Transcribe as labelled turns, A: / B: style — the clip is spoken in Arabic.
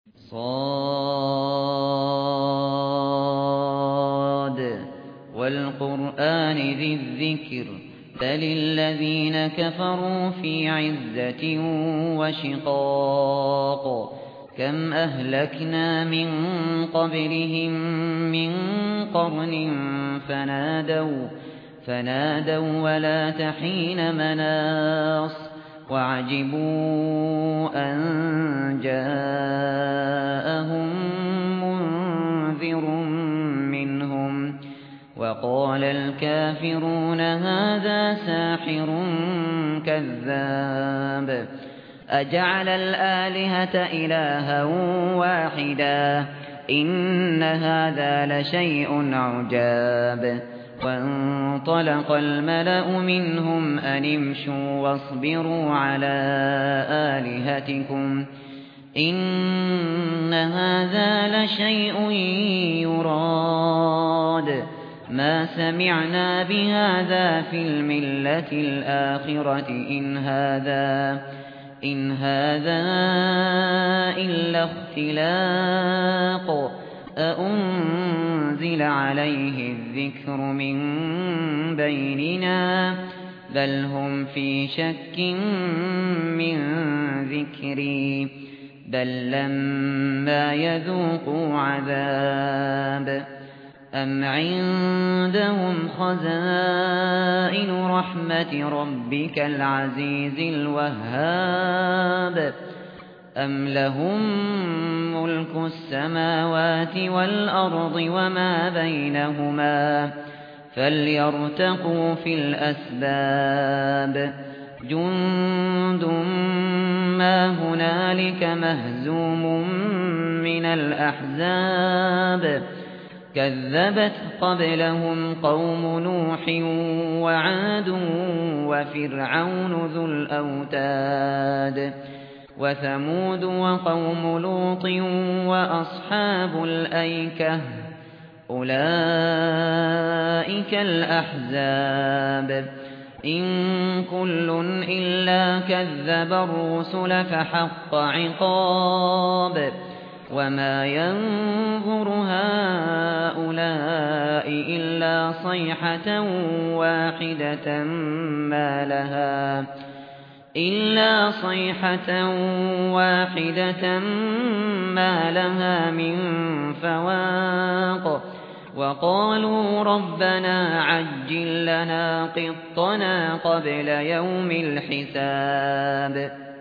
A: صاد والقرآن ذي الذكر بل الذين كفروا في عزة وشقاق كم أهلكنا من قبلهم من قرن فنادوا ولا تحين مناص وعجبوا أن جاءهم منذر منهم وقال الكافرون هذا ساحر كذاب أجعل الآلهة إلها واحدا إن هذا لشيء عجاب وانطلق الملأ منهم أن امشوا واصبروا على آلهتكم إن هذا لشيء يراد ما سمعنا بهذا في الملة الآخرة إن هذا إلا اختلاق أأنزل عليه الذكر من بيننا بل هم في شك من ذكري بل لما يذوقوا عذاب أم عندهم خزائن رحمة ربك العزيز الوهاب أم لهم ملك السماوات والأرض وما بينهما فليرتقوا في الأسباب جند ما هنالك مهزوم من الأحزاب كذبت قبلهم قوم نوح وعاد وفرعون ذو الأوتاد وثمود وقوم لوط وأصحاب الأيكة أولئك الأحزاب إن كل إلا كذب الرسل فحق عقاب وما ينظر هؤلاء إلا صيحة واحدة ما لها من فواق وقالوا ربنا عجل لنا قطنا قبل يوم الحساب